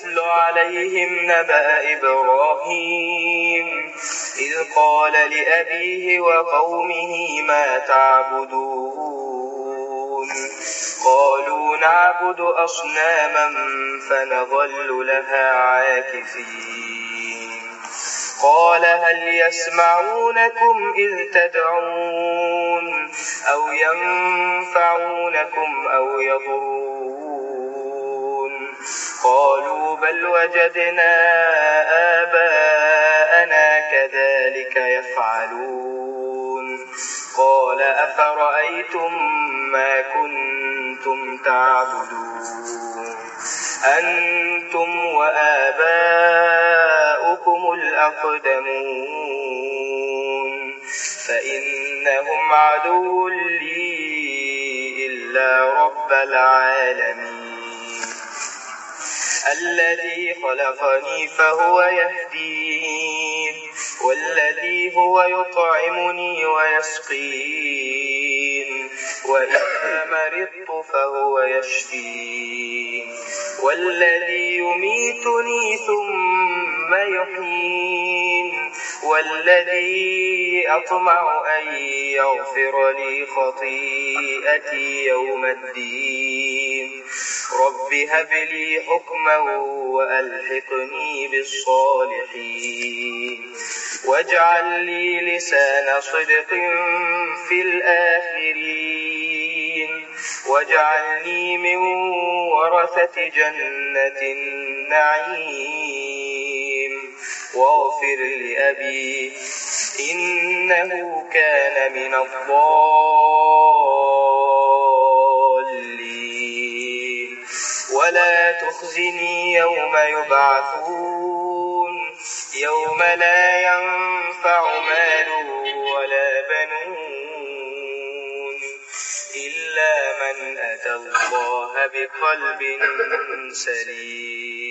واتل عليهم نبأ إبراهيم إذ قال لأبيه وقومه ما تعبدون قالوا نعبد أصناما فنظل لها عاكفين قال هل يسمعونكم إذ تدعون أو ينفعونكم أو يضرون قالوا بل وجدنا آباءنا كذلك يفعلون قال أفرأيتم ما كنتم تعبدون أنتم وآباؤكم الأقدمون فإنهم عدو لي إلا رب العالمين الذي خلقني فهو يهدين والذي هو يطعمني ويسقين وإذا مرضت فهو يشفين والذي يميتني ثم يحيين والذي أطمع أن يغفر لي خطيئتي يوم الدين رب هب لي حكما وألحقني بالصالحين واجعل لي لسان صدق في الآخرين واجعلني من ورثة جنة النعيم واغفر لأبي إنه كان من الضالين ولا تخزني يوم يبعثون يوم لا ينفع مال ولا بنون إلا من أتى الله بقلب سليم